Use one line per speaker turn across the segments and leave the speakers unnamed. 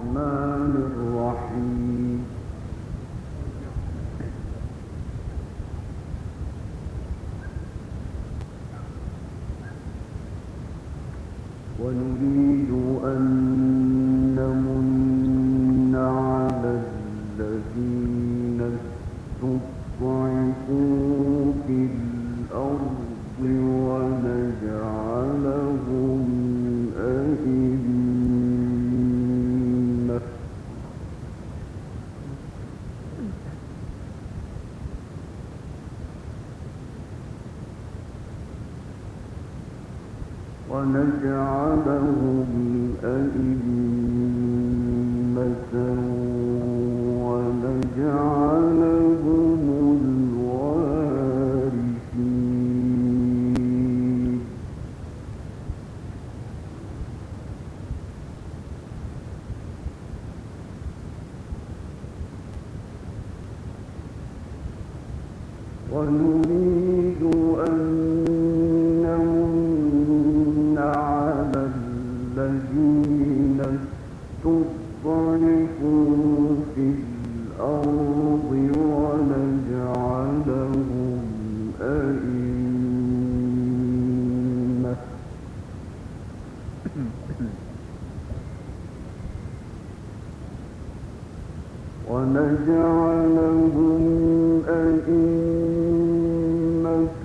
الرحمن الرحيم ونريد أن نمن على الذين استضعفوا في الأرض ونجعلهم أئمة ونجعلهم الوارثين ونريد أن نمن على الذين استضعفوا في الأرض ونجعلهم أئمة ونجعلهم أئمة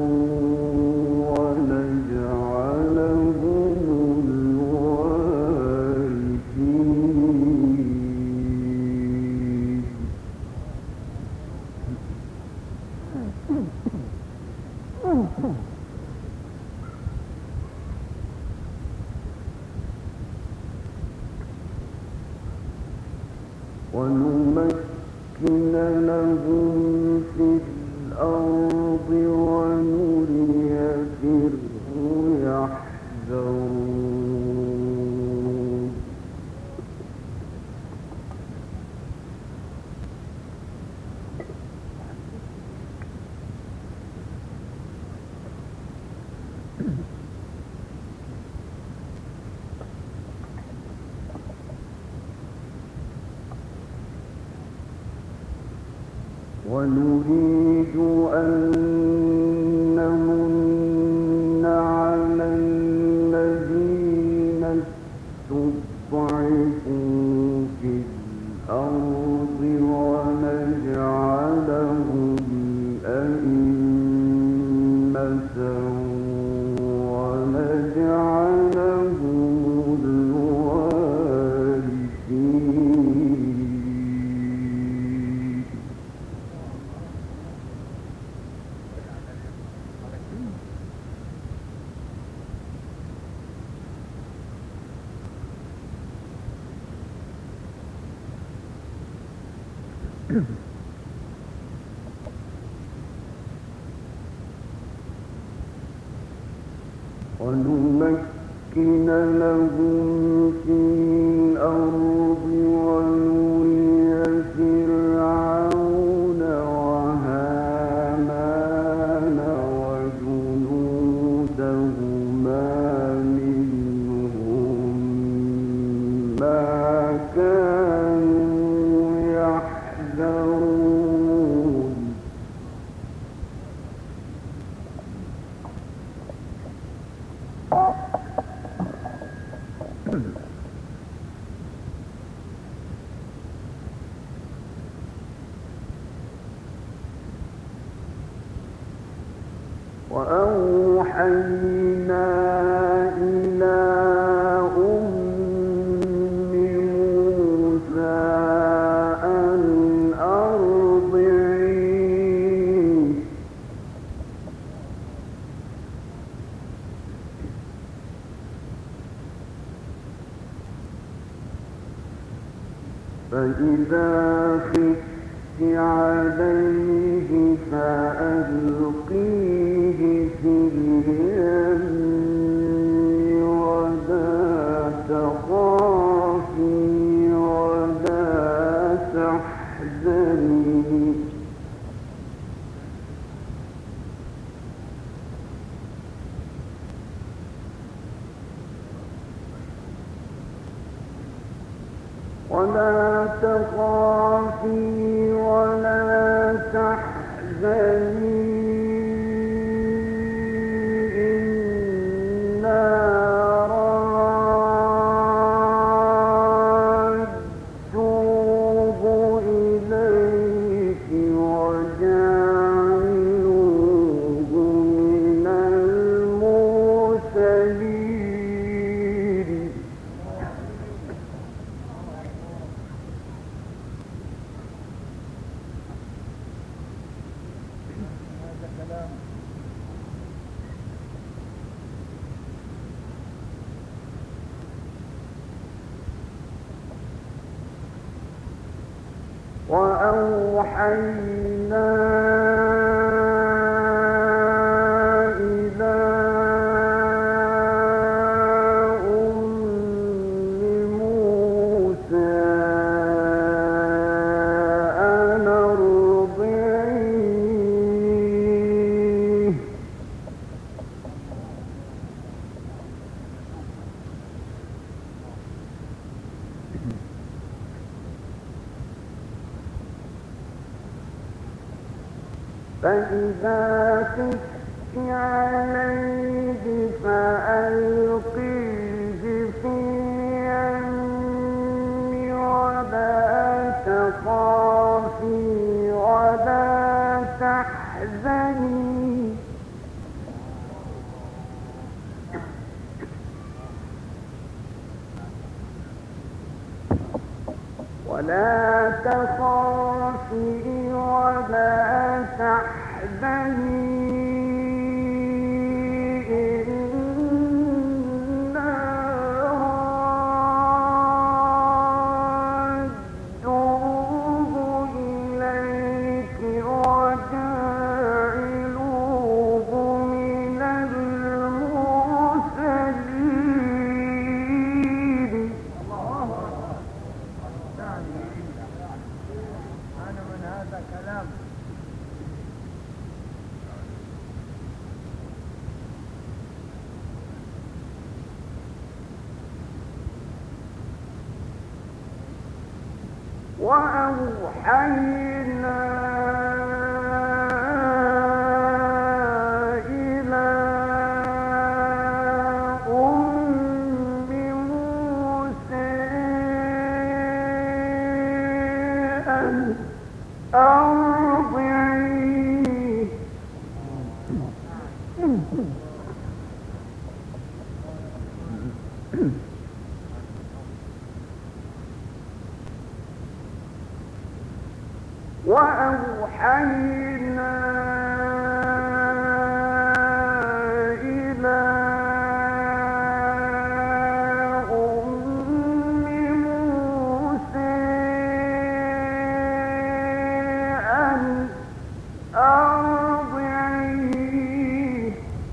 ونجعلهم الوارثين ونمكن لهم في الأرض ونري فرعون يحذرون ونريد أن نمن على الذين استضعفوا في الأرض ونجعلهم أئمة ونجعلهم الوارثين ونمكن لهم في الأرض ونري فرعون وهامان وجنودهما منهم ما كانوا يحذرون وأوحينا إلى أم موسى أن أرضعيه فإذا خفت عليه فألقيه في اليم ولا تخافي ولا تحزني ولا تخافي ولا تحزني إنا رادوه إليك وجاعلوه من المرسلين. وأوحينا إلى أم موسى أن أرضعيه فإذا خفت عليه فألقيه في اليم ولا تخافي ولا تحزني ولا تحزني إنا رادوه إليك وجاعلوه من المرسلين.
أنا من هذا كلام.
وأوحينا إلى أم موسى أن أرضعيه وأوحينا إلى أم موسى أن أرضعيه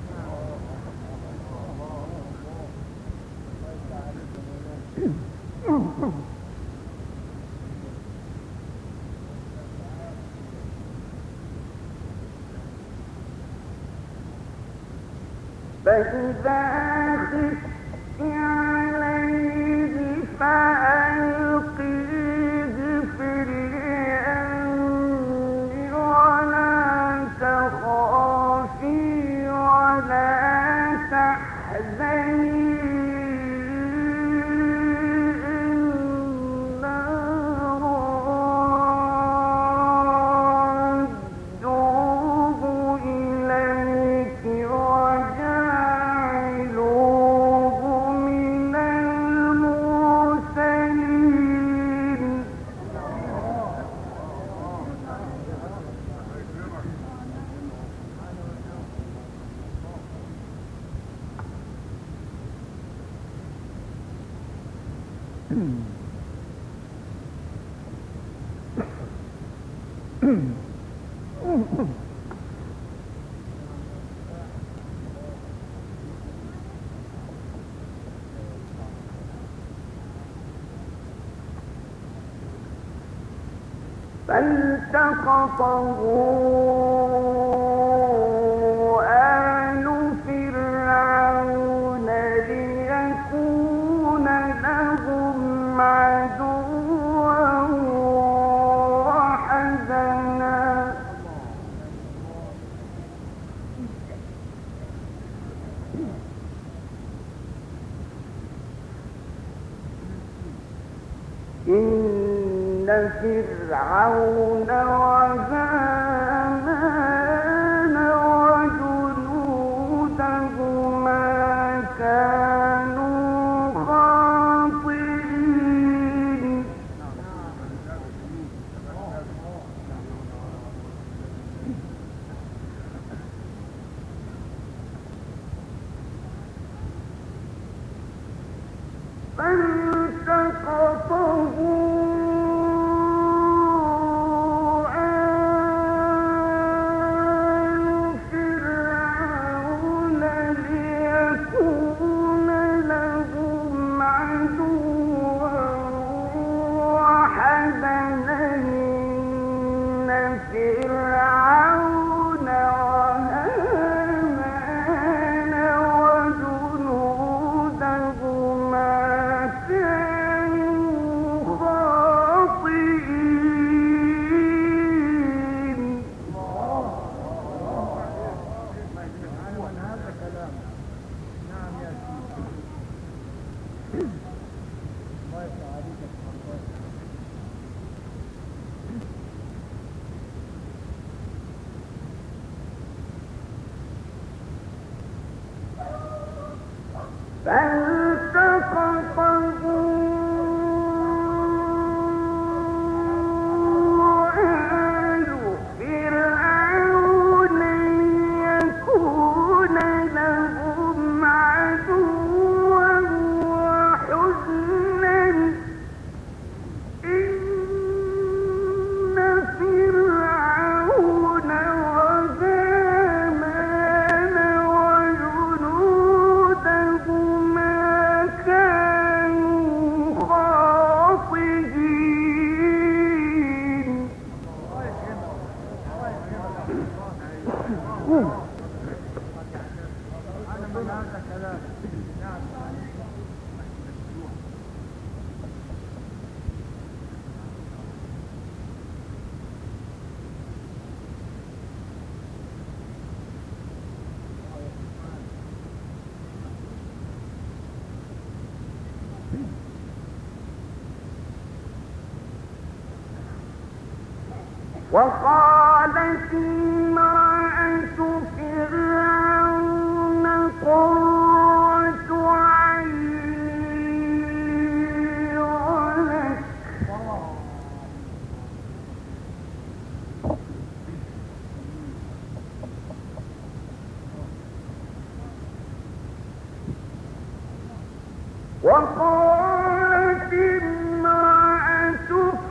فإذا خفت عليه فألقيه في اليم ولا تخافي ولا تحزني إنا رادوه إليك وجاعلوه من المرسلين. فالتقطه آل فرعون ليكون لهم عدوا إن فرعون وهامان وجنودهما كانوا خاطئين فالتقطه وقالت امرأة فرعون قرة عيني ولك وقالت امرأة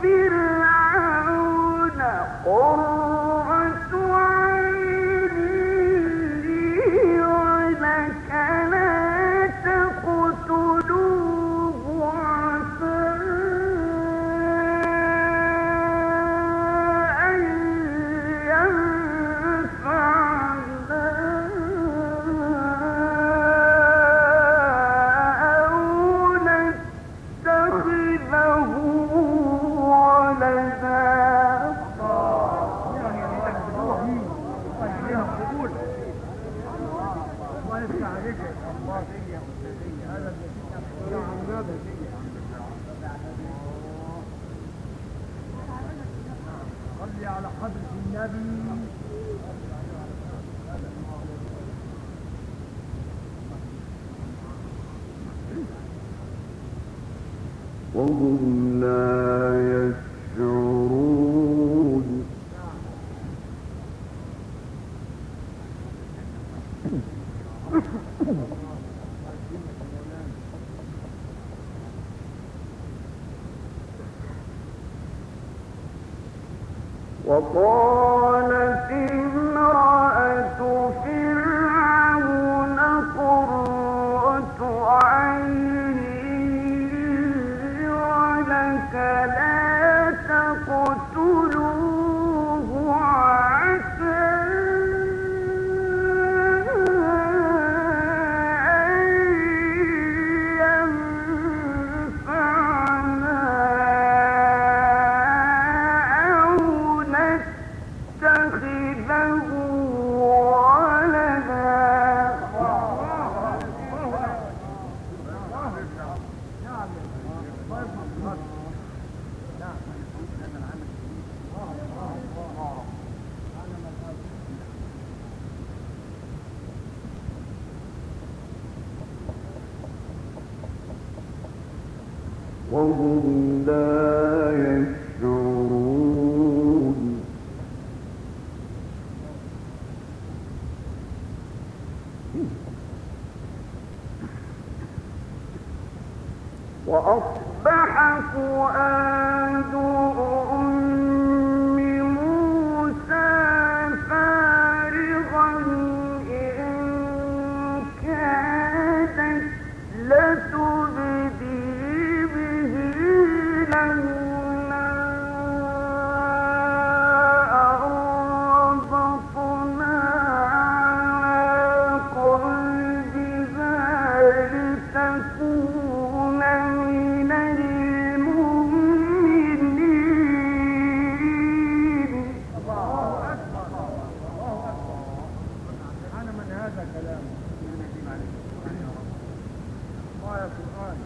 فرعون قرة عين لي ولك لا تقتلوه عسى أن ينفعنا أو نتخذه ولدا
صلي على حضرة النبي.
وهم لا يشعرون وقالت امرأة فرعون قرة عين لي ولك لا تقتلوه عسى أن ينفعنا أو نتخذه وهم لا يشعرون وأصبح فؤاد أم موسى فارغا إن كادت لتبدي به لولا أربطنا على قلبها لتكون من المؤمنين.
الله أكبر الله أكبر. أنا من هذا كلام الله يا قرآن.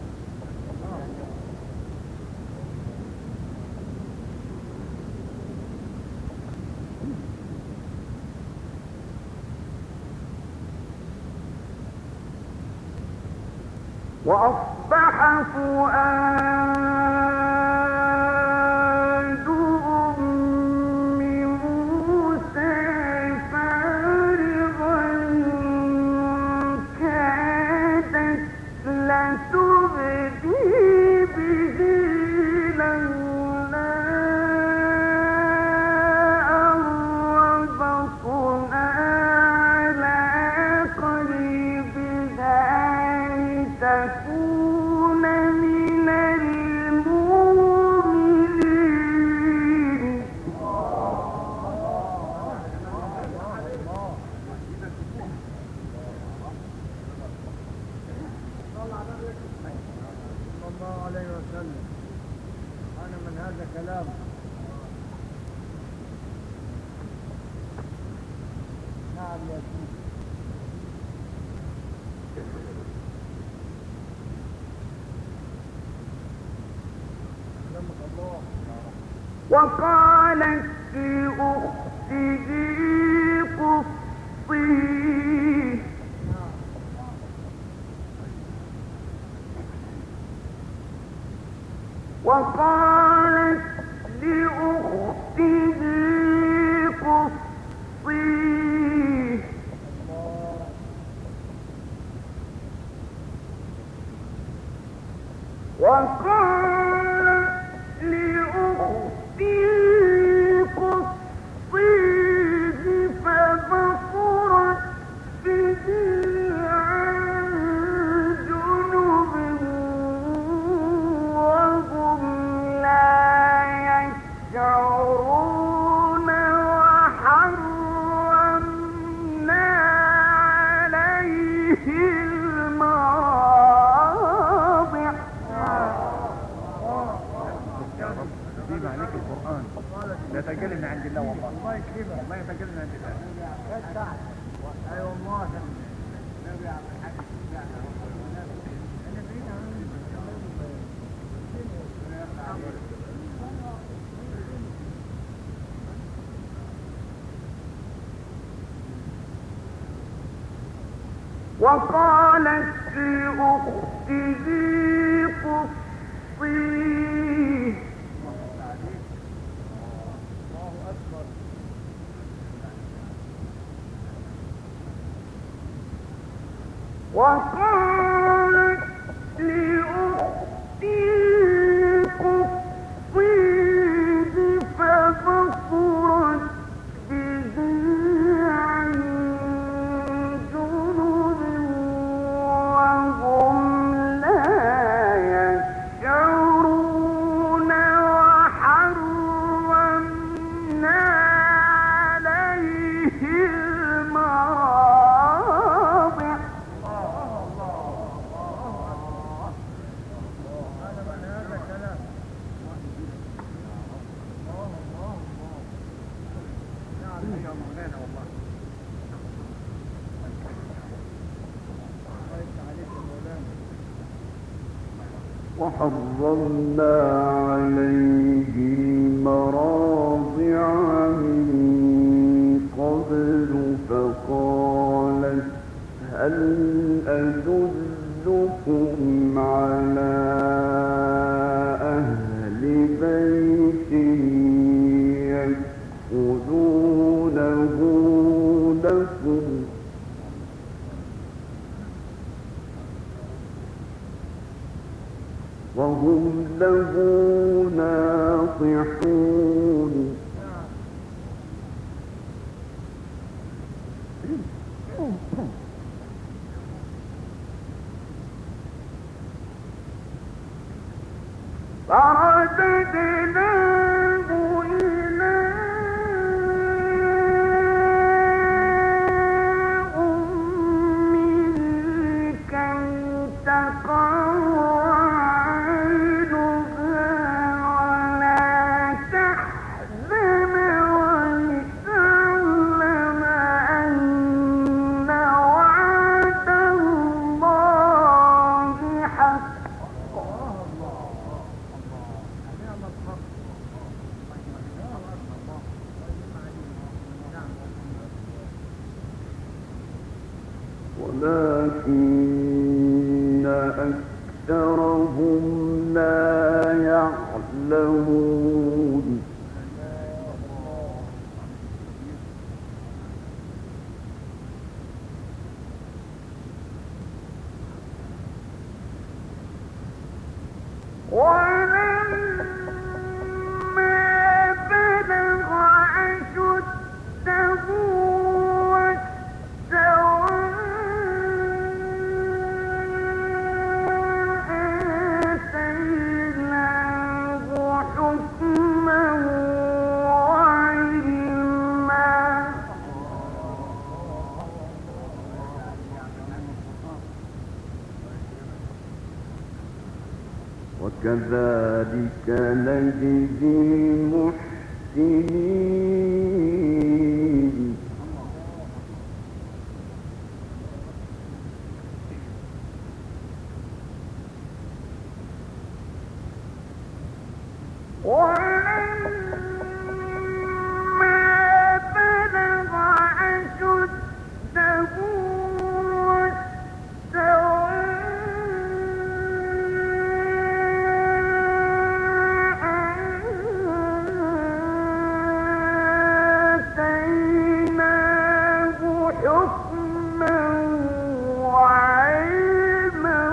وأصبح فؤاد أم موسى فارغا كادت لتبدي به لولا أن ربطنا على قلبها تكون من المؤمنين.
صلى الله عليه وسلم. أنا من هذا كلام. نعم يا سيدي.
وقالت لأخته قصيه وقالت لأخته قصيه وقالت لأخته قصيه فبصرت به عن جنب وهم لا يشعرون وحرمنا عليه المراضع.
دي عليك القرآن لا تجل من عند الله والله.
الله يكرمك.
والله يتجل من عند الله.
اي والله.
وقالت لأخته قصيه وقالت لأخته قصيه فبصرت به عن جنب وهم لا يشعرون وحرمنا عليه المراضع.
أنا من هذا كلام.
نعم يا مولانا والله.
الله يفتح عليك يا مولانا.
وحرمنا عليه المراضع من قبل فقالت هل أدلكم على وهم له ناصحون فرددناه إلى أمه كي تقر عينها ولا تحزن ولتعلم أن وعد الله حق. ولكن أكثرهم لا يعلمون ولما بلغ أشده واستوى آتيناه حكما وعلما وكذلك نجزي المحسنين ولما بلغ أشده واستوى آتيناه حكما وعلما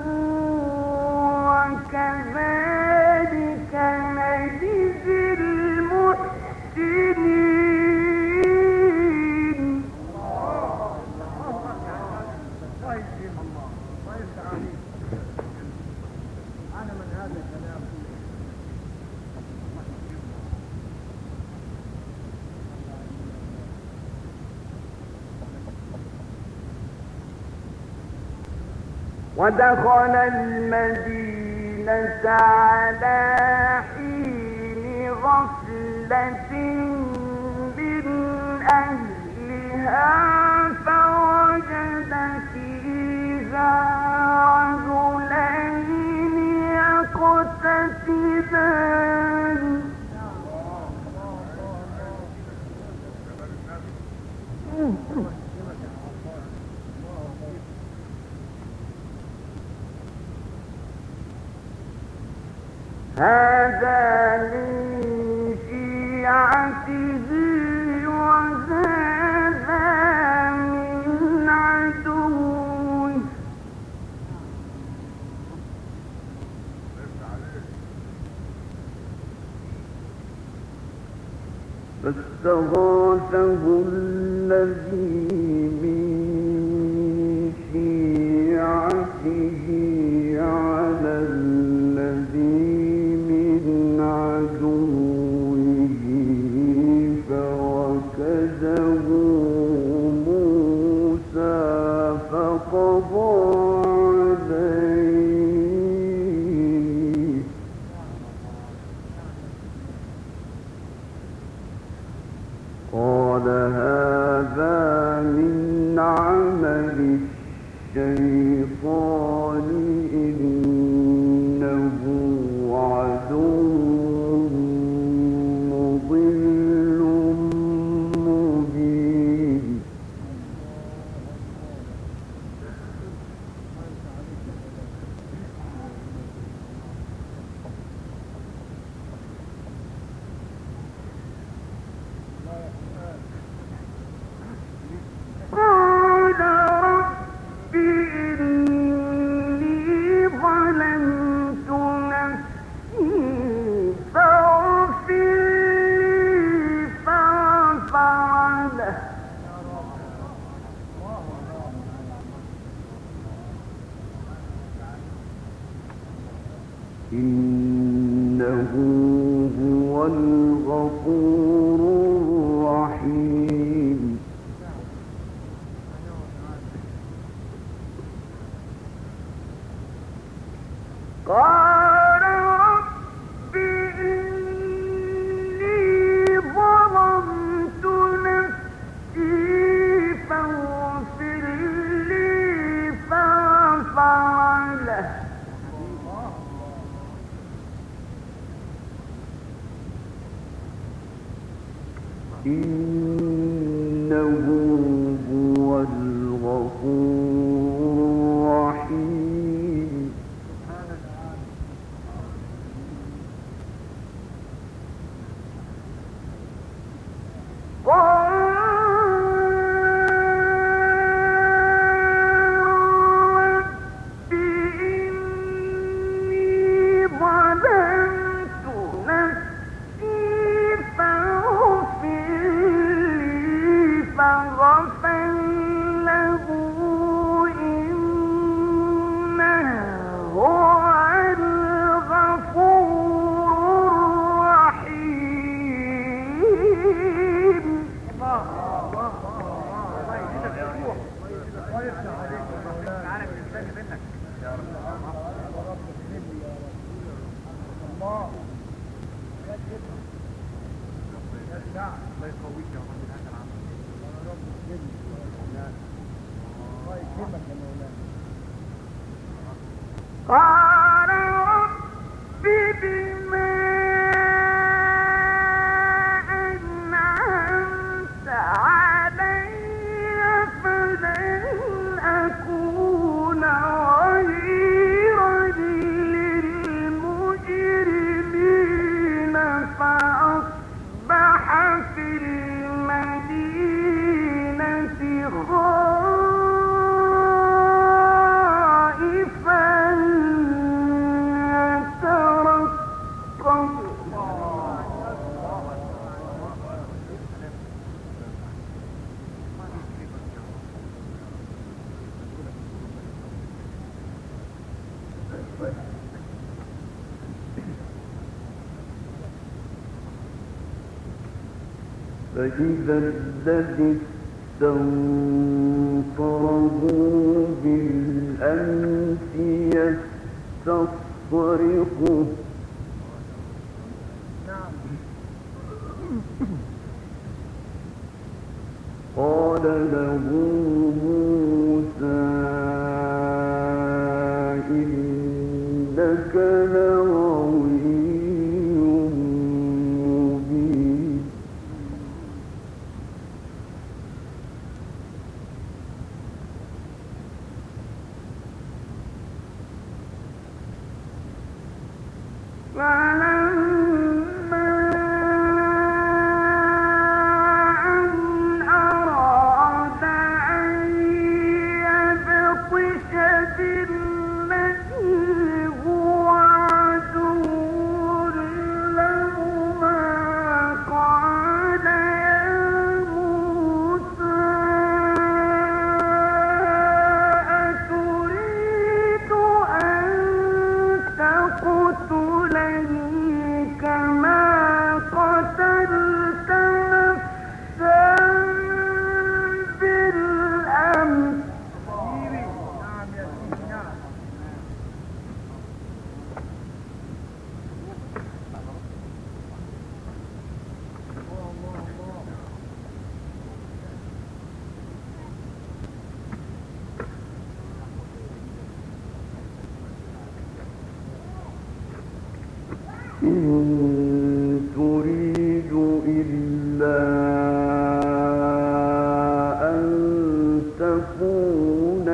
وكذلك نجزي المحسنين.
أنا من هذا الكلام
ودخل المدينة على حين غفلة من أهلها فوجد فيها رجلين يقتتلان هذا من شيعته وهذا من عدوه فاستغاثه الذي من شيعته على الذي من عدوه فوكزه موسى فقضى عليه قال هذا من عمل الشيطان إنه هو الغفور الرحيم قال رب إني ظلمت نفسي فاغفر لي فغفر له إنه هو الغفور الرحيم قال رب بما أنعمت علي فلن أكون ظهيرا للمجرمين فأصبح في المدينة فإذا الذي استنصره بالأمس يستصرخه قال له موسى إنك لغوي مبين إن تريد إلا أن تكون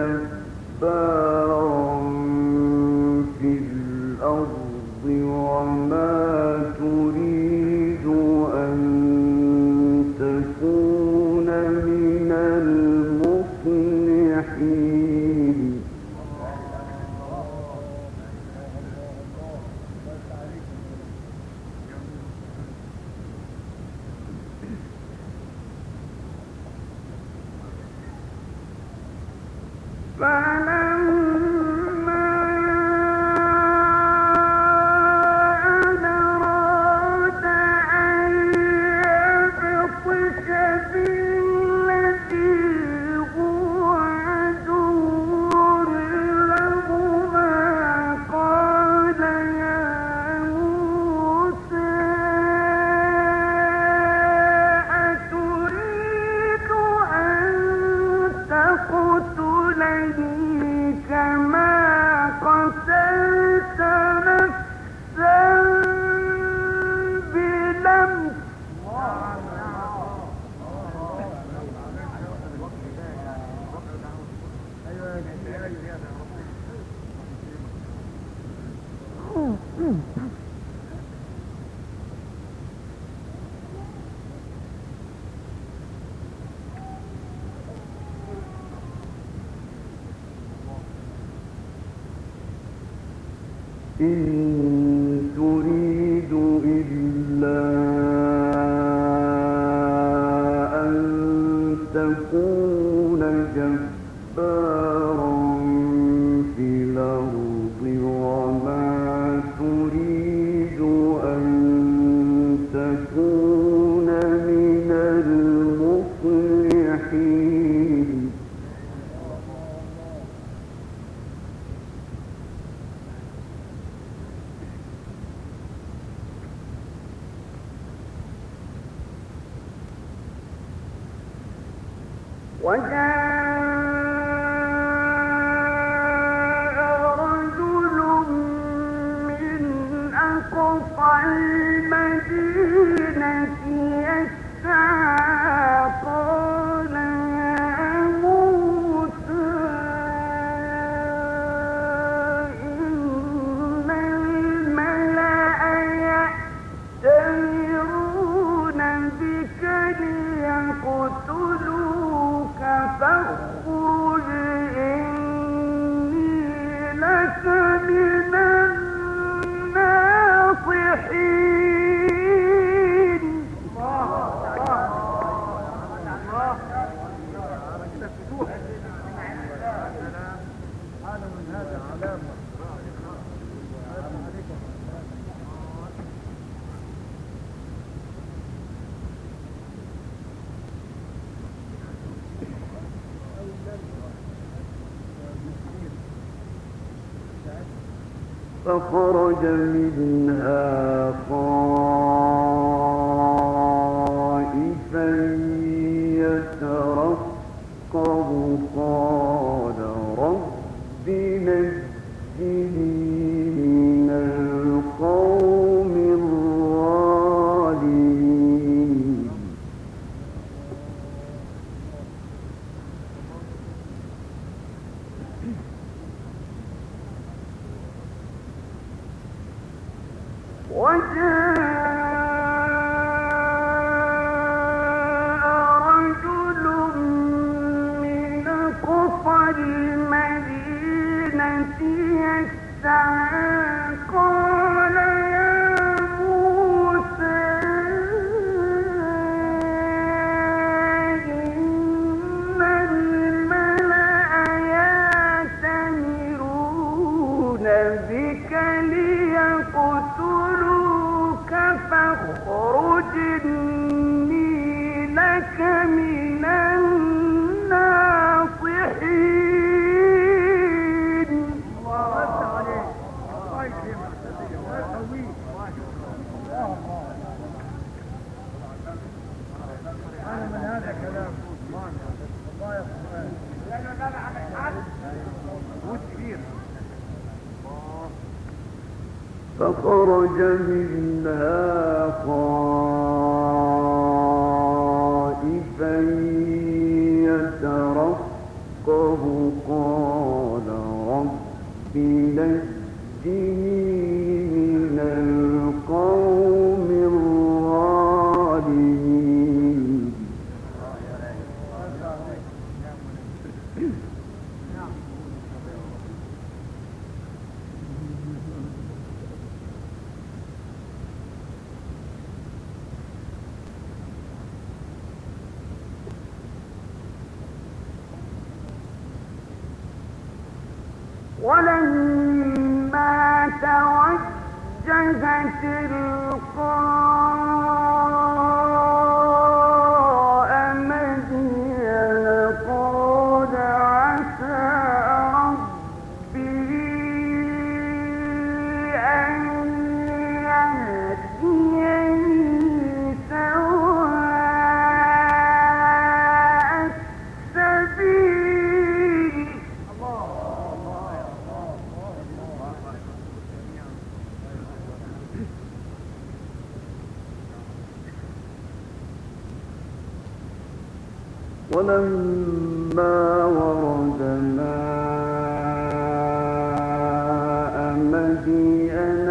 جبارا في الأرض وما تريد أن تكون من المصلحين فلما إن تريد إلا أن تكون جبارا في الأرض وما تريد أن تكون من المصلحين وجاء رجل من أقصى المدينة يسعى قال يا موسى إن الملأ يأتمرون بك ليقتلوك فاخرج إني لك من الناصحين فخرج منها خائفا يترقب قال رب نجني من القوم الظالمين وجاء رجل من أقصى المدينة يسعى قال يا موسى إن الملأ يأتمرون بك ليقتلوك فاخرج إني لك من الناصحين
أنا من هذا كلام الله يا
فخرج منها خائفا يترقب قال رب نجني من القوم الظالمين ولما توجه تلقاء مدين قال عسى ربي أن يهديني سواء السبيل ولما ورد ماء مدين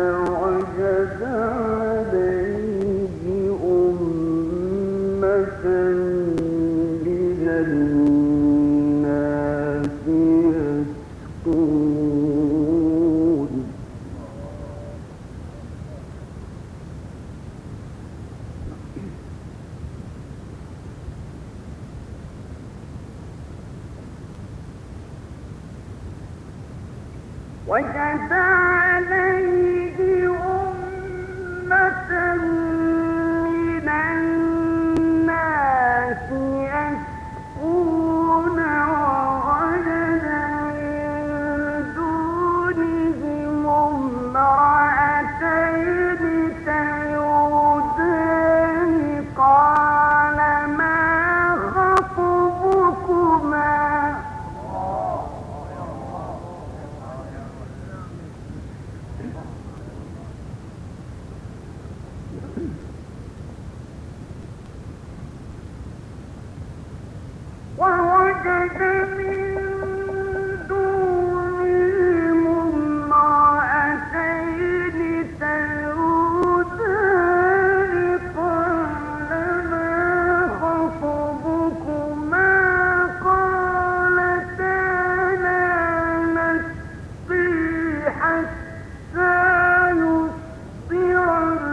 وجد عليه أمة من الناس يسقون ووجد من دونهم امرأتين تذودان قال ما خطبكما ووجد من دونهم امرأتين تذودان قال ما خطبكما قالتا لا نسقي حتى يصدر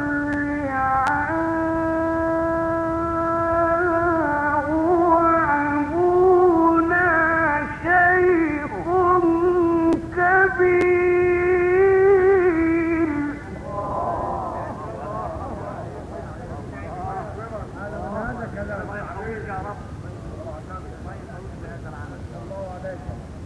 الرعاء وأبونا شيخ كبير
هذا كلام الله يا رب. الله عليك.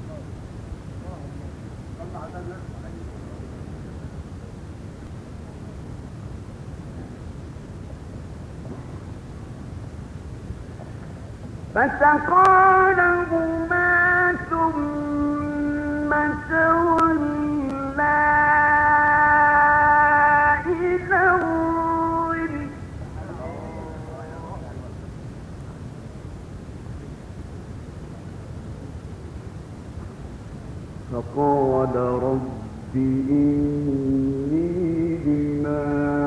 فسقى لهما ثم تولى إلى الظل فقال رب إني بما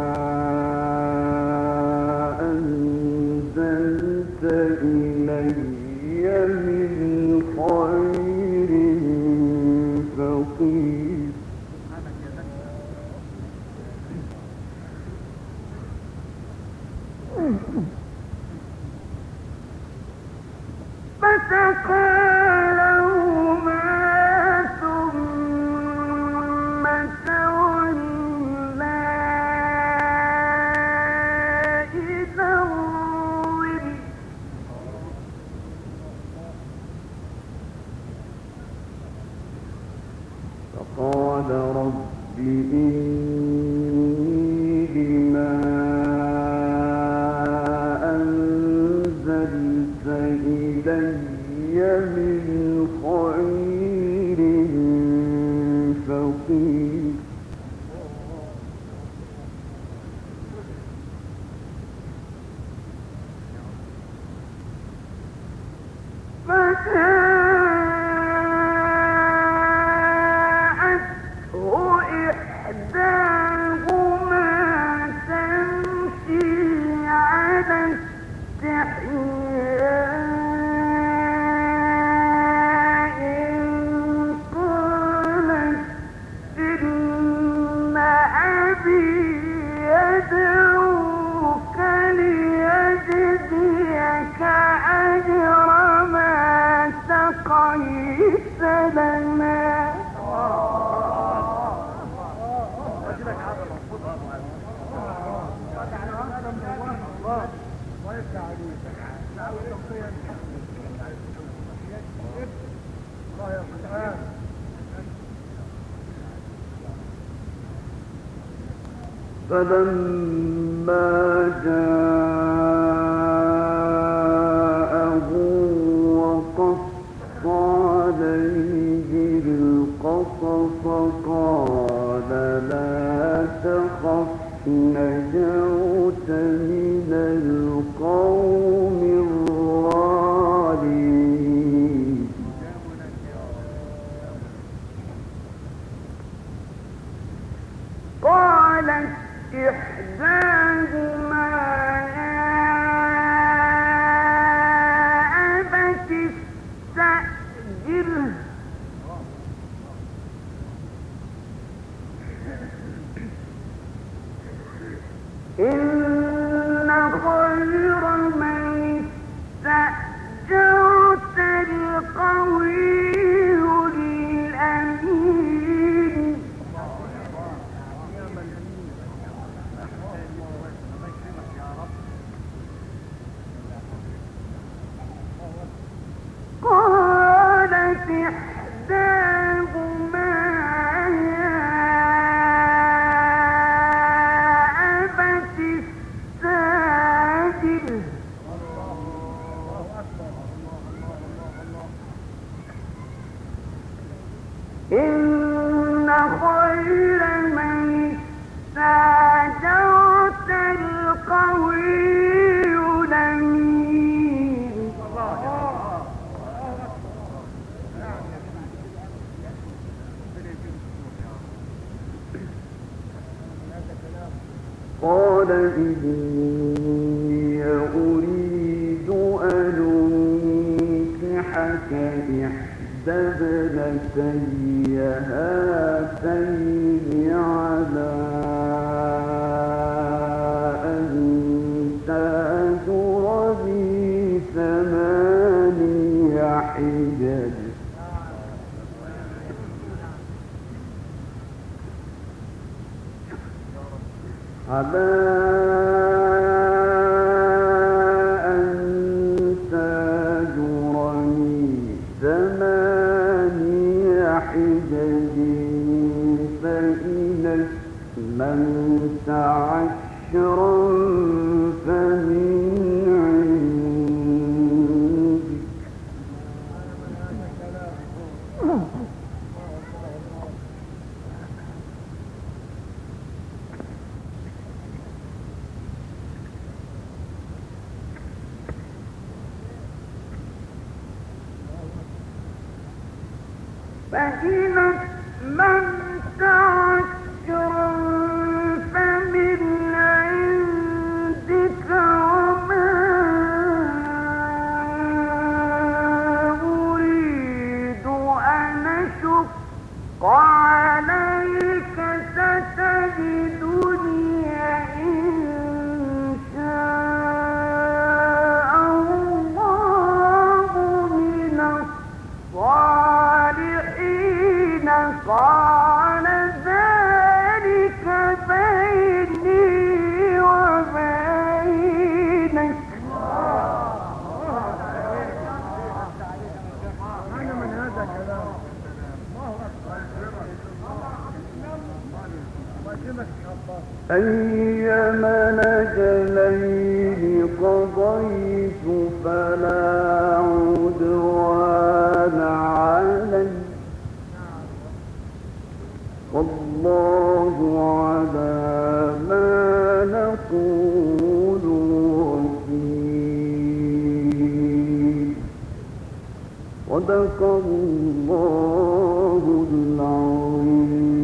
أنزلت إلي من خير فقير فسقى لهما ثم تولى إلى الظل فقال رب إني بما أنزلت إلي من خير فقير فجاءته إحداهما تمشي على استحياء قالت إن أبي يدعوك ليجزيك أجر ما سقيت لنا فلما جاءه وقص عليه القصص قال لا تخف نجوت من القوم الظالمين قالت إحداهما يا أبت استأجره إن خير من استأجرت القوي الأمين قال إني أريد أن أنكحك إحدى ابنتي هاتين على أن تأجرني 8 حجج على أن تأجرني 8 حجج فإن أتممت 10 فمن فإن أتممت 10 فمن عندك وما أريد أن أشق عليك ستجدني إن شاء الله من الصالحين قال ذلك بيني وبينك
أنا من هذا كلام
أيما الأجلين قضيت فلا عدوان علي والله على ما نقول وكيل صدق الله العظيم.